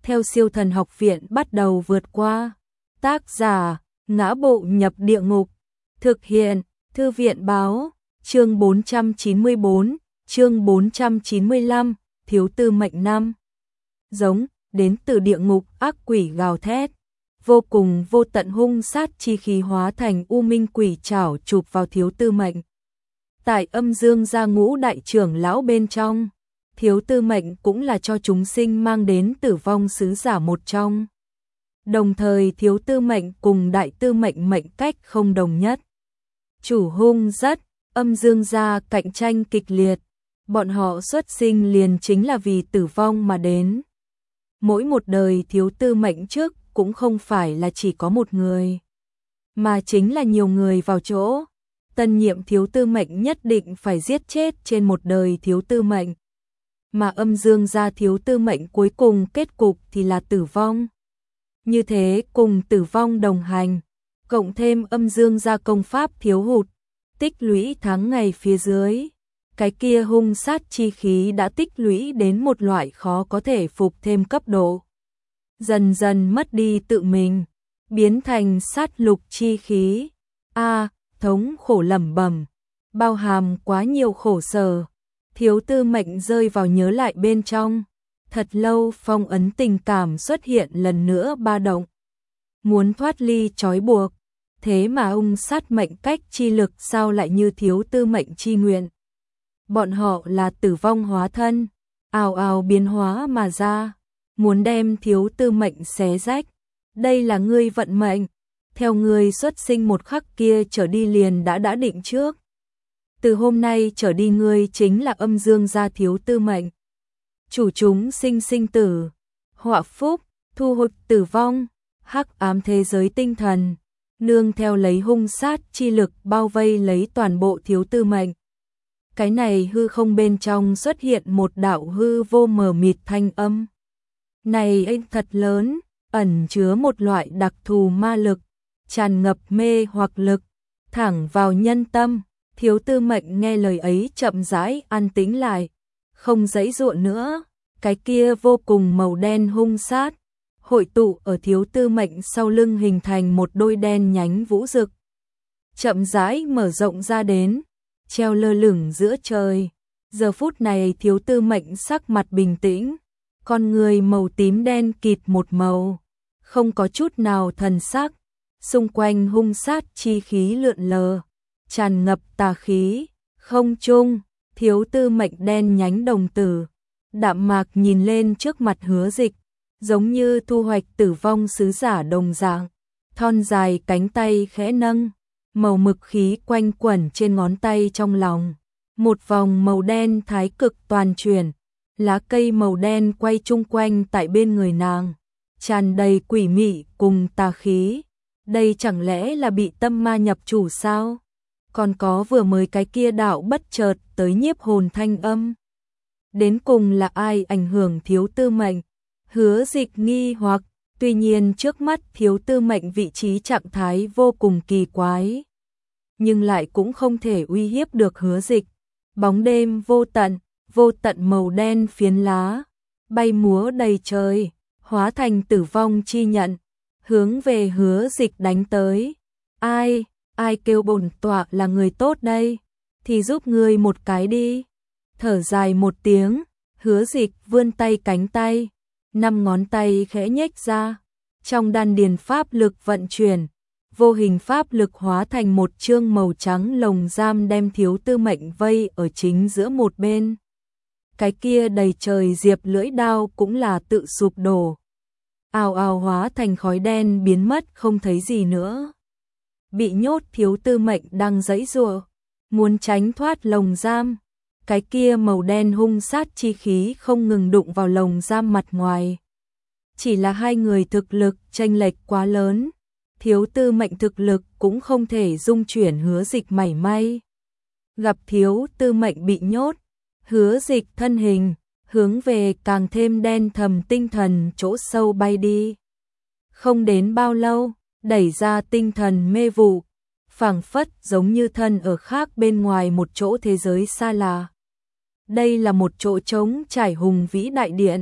theo siêu thần học viện bắt đầu vượt qua. Tác giả, Ngã Bộ Nhập Địa Ngục. Thực hiện, Thư viện Báo. Chương 494, chương 495, Thiếu Tư Mệnh 5. Giống, đến từ địa ngục, ác quỷ gào thét. Vô cùng vô tận hung sát chi khí hóa thành u minh quỷ trảo chụp vào Thiếu Tư Mệnh. Tại âm dương gia ngũ đại trưởng lão bên trong, Thiếu Tư Mệnh cũng là cho chúng sinh mang đến tử vong sứ giả một trong. Đồng thời Thiếu Tư Mệnh cùng Đại Tư Mệnh mệnh cách không đồng nhất. Chủ hung rất, âm dương gia cạnh tranh kịch liệt, bọn họ xuất sinh liền chính là vì tử vong mà đến. Mỗi một đời Thiếu Tư Mệnh trước cũng không phải là chỉ có một người, mà chính là nhiều người vào chỗ. Tân nhiệm Thiếu Tư Mệnh nhất định phải giết chết trên một đời Thiếu Tư Mệnh. Mà âm dương gia Thiếu Tư Mệnh cuối cùng kết cục thì là tử vong. Như thế cùng tử vong đồng hành, cộng thêm âm dương gia công pháp thiếu hụt, tích lũy tháng ngày phía dưới. Cái kia hung sát chi khí đã tích lũy đến một loại khó có thể phục thêm cấp độ. Dần dần mất đi tự mình, biến thành sát lục chi khí. Thống khổ lẩm bẩm, bao hàm quá nhiều khổ sở. Thiếu Tư Mệnh rơi vào nhớ lại bên trong. Thật lâu phong ấn tình cảm xuất hiện lần nữa ba động. Muốn thoát ly trói buộc, thế mà ung sát mệnh cách chi lực sao lại như Thiếu Tư Mệnh chi nguyện. Bọn họ là tử vong hóa thân, ào ào biến hóa mà ra, muốn đem Thiếu Tư Mệnh xé rách. Đây là ngươi vận mệnh, theo ngươi xuất sinh một khắc kia trở đi liền đã định trước. Từ hôm nay trở đi ngươi chính là âm dương gia Thiếu Tư Mệnh. Chủ chúng sinh sinh tử, họa phúc, thu hút tử vong, hắc ám thế giới tinh thần, nương theo lấy hung sát chi lực bao vây lấy toàn bộ Thiếu Tư Mệnh. Cái này hư không bên trong xuất hiện một đạo hư vô mờ mịt thanh âm. Này anh thật lớn, ẩn chứa một loại đặc thù ma lực, tràn ngập mê hoặc lực, thẳng vào nhân tâm. Thiếu Tư Mệnh nghe lời ấy chậm rãi an tĩnh lại, không giãy giụa nữa. Cái kia vô cùng màu đen hung sát, hội tụ ở Thiếu Tư Mệnh sau lưng hình thành một đôi đen nhánh vũ rực. Chậm rãi mở rộng ra đến, treo lơ lửng giữa trời. Giờ phút này Thiếu Tư Mệnh sắc mặt bình tĩnh, con người màu tím đen kịt một màu, không có chút nào thần sắc. Xung quanh hung sát chi khí lượn lờ, tràn ngập tà khí. Không trung, Thiếu Tư Mệnh đen nhánh đồng tử, đạm mạc nhìn lên trước mặt Hứa Dịch, giống như thu hoạch tử vong sứ giả đồng dạng. Thon dài cánh tay khẽ nâng, màu mực khí quanh quẩn trên ngón tay trong lòng. Một vòng màu đen thái cực toàn chuyển, lá cây màu đen quay chung quanh tại bên người nàng, tràn đầy quỷ mị cùng tà khí. Đây chẳng lẽ là bị tâm ma nhập chủ sao? Còn có vừa mới cái kia đạo bất chợt tới nhiếp hồn thanh âm. Đến cùng là ai ảnh hưởng Thiếu Tư Mệnh? Hứa Dịch nghi hoặc, tuy nhiên trước mắt Thiếu Tư Mệnh vị trí trạng thái vô cùng kỳ quái, nhưng lại cũng không thể uy hiếp được Hứa Dịch. Bóng đêm vô tận màu đen phiến lá, bay múa đầy trời, hóa thành tử vong chi nhận, hướng về Hứa Dịch đánh tới. Ai kêu bổn tọa là người tốt đây, thì giúp ngươi một cái đi. Thở dài một tiếng, Hứa Dịch vươn tay cánh tay, 5 ngón tay khẽ nhếch ra, trong đan điền pháp lực vận chuyển, vô hình pháp lực hóa thành một chương màu trắng lồng giam đem Thiếu Tư Mệnh vây ở chính giữa một bên. Cái kia đầy trời diệp lưỡi đao cũng là tự sụp đổ, ào ào hóa thành khói đen biến mất không thấy gì nữa. Bị nhốt Thiếu Tư Mệnh đang giãy giụa, muốn tránh thoát lồng giam. Cái kia màu đen hung sát chi khí không ngừng đụng vào lồng giam mặt ngoài. Chỉ là hai người thực lực chênh lệch quá lớn, Thiếu Tư Mệnh thực lực cũng không thể dung chuyển Hứa Dịch mảy may. Gặp Thiếu Tư Mệnh bị nhốt, Hứa Dịch thân hình hướng về càng thêm đen thầm tinh thần chỗ sâu bay đi. Không đến bao lâu, đẩy ra tinh thần mê vụ, phảng phất giống như thân ở khác bên ngoài một chỗ thế giới xa lạ. Đây là một chỗ trống trải hùng vĩ đại điện,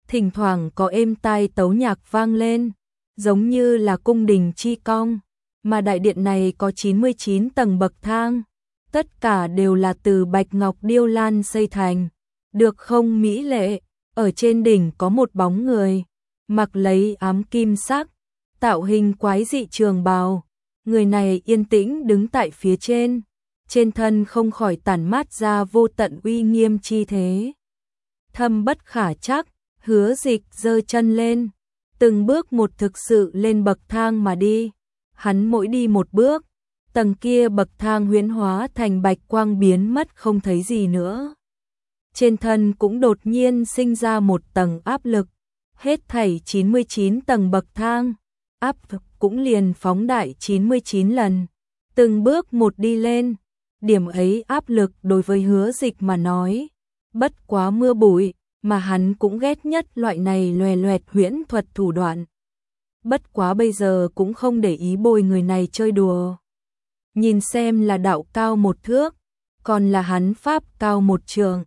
thỉnh thoảng có êm tai tấu nhạc vang lên, giống như là cung đình chi cong, mà đại điện này có 99 tầng bậc thang, tất cả đều là từ bạch ngọc điêu lan xây thành, được không mỹ lệ, ở trên đỉnh có một bóng người, mặc lấy ám kim sắc, tạo hình quái dị trường bào, người này yên tĩnh đứng tại phía trên thân không khỏi tản mát ra vô tận uy nghiêm chi thế. Thâm bất khả chắc, Hứa Dịch giơ chân lên, từng bước một thực sự lên bậc thang mà đi. Hắn mỗi đi một bước, tầng kia bậc thang huyễn hóa thành bạch quang biến mất không thấy gì nữa. Trên thân cũng đột nhiên sinh ra một tầng áp lực, hết thảy 99 tầng bậc thang, áp lực cũng liền phóng đại 99 lần, từng bước một đi lên. Điểm ấy áp lực đối với Hứa Dịch mà nói, bất quá mưa bụi, mà hắn cũng ghét nhất loại này loè loẹt huyễn thuật thủ đoạn. Bất quá bây giờ cũng không để ý bồi người này chơi đùa. Nhìn xem là đạo cao một thước, còn là hắn pháp cao một trường.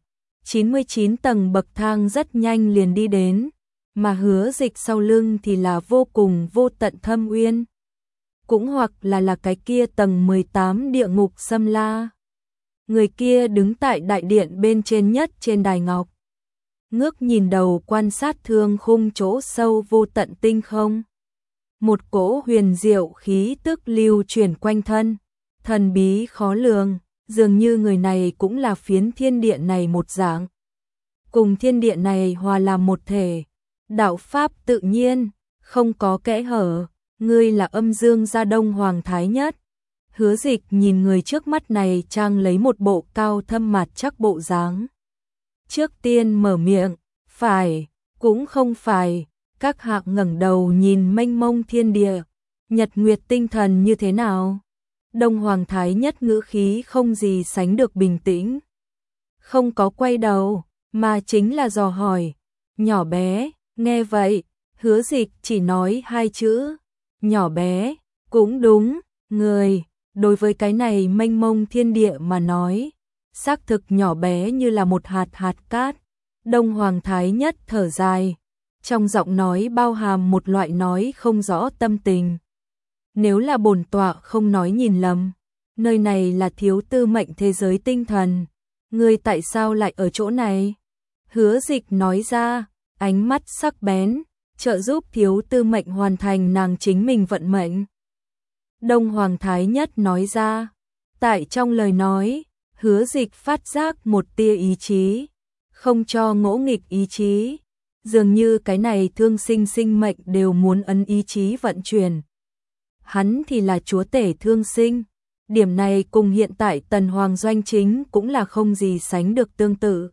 99 tầng bậc thang rất nhanh liền đi đến, mà Hứa Dịch sau lưng thì là vô cùng vô tận thâm uyên. Cũng hoặc là cái kia tầng 18 địa ngục xâm la. Người kia đứng tại đại điện bên trên nhất trên đài ngọc, ngước nhìn đầu quan sát thương khung chỗ sâu vô tận tinh không. Một cỗ huyền diệu khí tức lưu chuyển quanh thân, thần bí khó lường, dường như người này cũng là phiến thiên địa này một dạng. Cùng thiên địa này hòa làm một thể, đạo pháp tự nhiên, không có kẽ hở, ngươi là âm dương gia Đông Hoàng Thái Nhất. Hứa Dịch nhìn người trước mắt này trang lấy một bộ cao thâm mặt chắc bộ dáng. Trước tiên mở miệng, phải, cũng không phải, các hạ ngẩng đầu nhìn mênh mông thiên địa, nhật nguyệt tinh thần như thế nào? Đông Hoàng Thái Nhất ngữ khí không gì sánh được bình tĩnh. Không có quay đầu, mà chính là dò hỏi. Nhỏ bé, nghe vậy, Hứa Dịch chỉ nói hai chữ. Nhỏ bé, cũng đúng, người, đối với cái này mênh mông thiên địa mà nói, xác thực nhỏ bé như là một hạt cát. Đông Hoàng Thái Nhất thở dài, trong giọng nói bao hàm một loại nói không rõ tâm tình. Nếu là bổn tọa không nói nhìn lầm, nơi này là thiếu tư mệnh thế giới tinh thần, ngươi tại sao lại ở chỗ này? Hứa Dịch nói ra, ánh mắt sắc bén, trợ giúp thiếu tư mệnh hoàn thành nàng chính mình vận mệnh. Đông Hoàng Thái Nhất nói ra, tại trong lời nói, Hứa Dịch phát giác một tia ý chí, không cho ngỗ nghịch ý chí, dường như cái này thương sinh sinh mệnh đều muốn ấn ý chí vận chuyển. Hắn thì là chúa tể thương sinh, điểm này cùng hiện tại Tần Hoàng Doanh Chính cũng là không gì sánh được tương tự.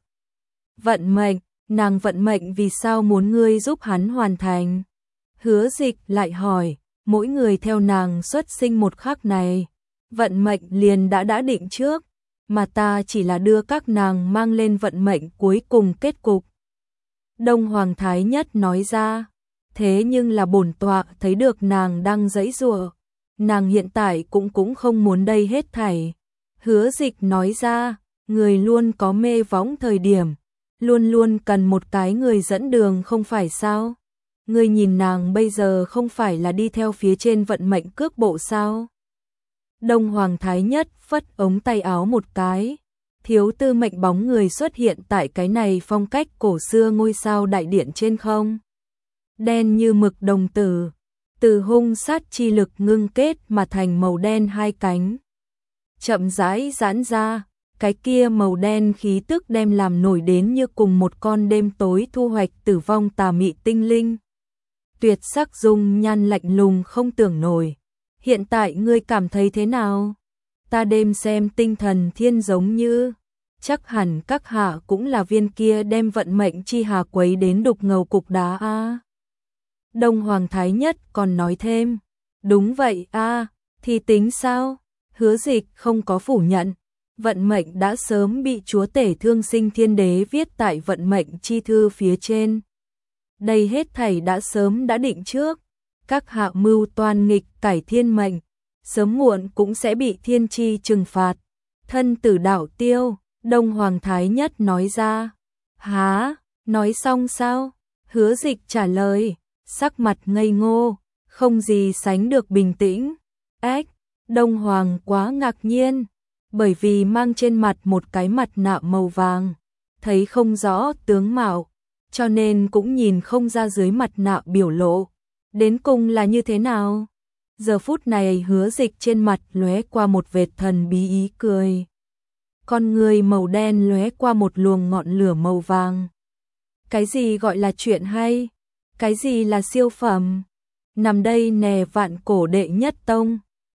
Vận mệnh, nàng vận mệnh vì sao muốn ngươi giúp hắn hoàn thành? Hứa Dịch lại hỏi, mỗi người theo nàng xuất sinh một khắc này, vận mệnh liền đã định trước, mà ta chỉ là đưa các nàng mang lên vận mệnh cuối cùng kết cục. Đông Hoàng Thái Nhất nói ra, thế nhưng là bổn tọa thấy được nàng đang giãy giụa, nàng hiện tại cũng không muốn đây hết thảy. Hứa Dịch nói ra, người luôn có mê võng thời điểm, luôn luôn cần một cái người dẫn đường không phải sao? Ngươi nhìn nàng bây giờ không phải là đi theo phía trên vận mệnh cước bộ sao? Đông Hoàng Thái Nhất phất ống tay áo một cái, thiếu tư mệnh bóng người xuất hiện tại cái này phong cách cổ xưa ngôi sao đại điện trên không. Đen như mực đồng tử, từ hung sát chi lực ngưng kết mà thành màu đen hai cánh. Chậm rãi giãn ra, cái kia màu đen khí tức đem làm nổi đến như cùng một con đêm tối thu hoạch tử vong tà mị tinh linh. Tuyệt sắc dung nhan lạnh lùng không tưởng nổi. Hiện tại ngươi cảm thấy thế nào? Ta đêm xem tinh thần thiên giống như, chắc hẳn các hạ cũng là viên kia đem vận mệnh chi hà quấy đến đục ngầu cục đá a. Đông Hoàng Thái Nhất còn nói thêm, đúng vậy a, thì tính sao? Hứa Dịch không có phủ nhận, vận mệnh đã sớm bị chúa tể thương sinh thiên đế viết tại vận mệnh chi thư phía trên. Đây hết thảy đã sớm đã định trước, các hạ mưu toan nghịch cải thiên mệnh, sớm muộn cũng sẽ bị thiên chi trừng phạt. Thân tử đạo tiêu, Đông Hoàng Thái Nhất nói ra. Há, nói xong sao? Hứa Dịch trả lời, sắc mặt ngây ngô, không gì sánh được bình tĩnh. Ếch, Đông Hoàng quá ngạc nhiên, bởi vì mang trên mặt một cái mặt nạ màu vàng, thấy không rõ tướng mạo, cho nên cũng nhìn không ra dưới mặt nạ biểu lộ. Đến cùng là như thế nào? Giờ phút này Hứa Dịch trên mặt lóe qua một vệt thần bí ý cười. Con người màu đen lóe qua một luồng ngọn lửa màu vàng. Cái gì gọi là chuyện hay? Cái gì là siêu phẩm? Nằm đây nè vạn cổ đệ nhất tông.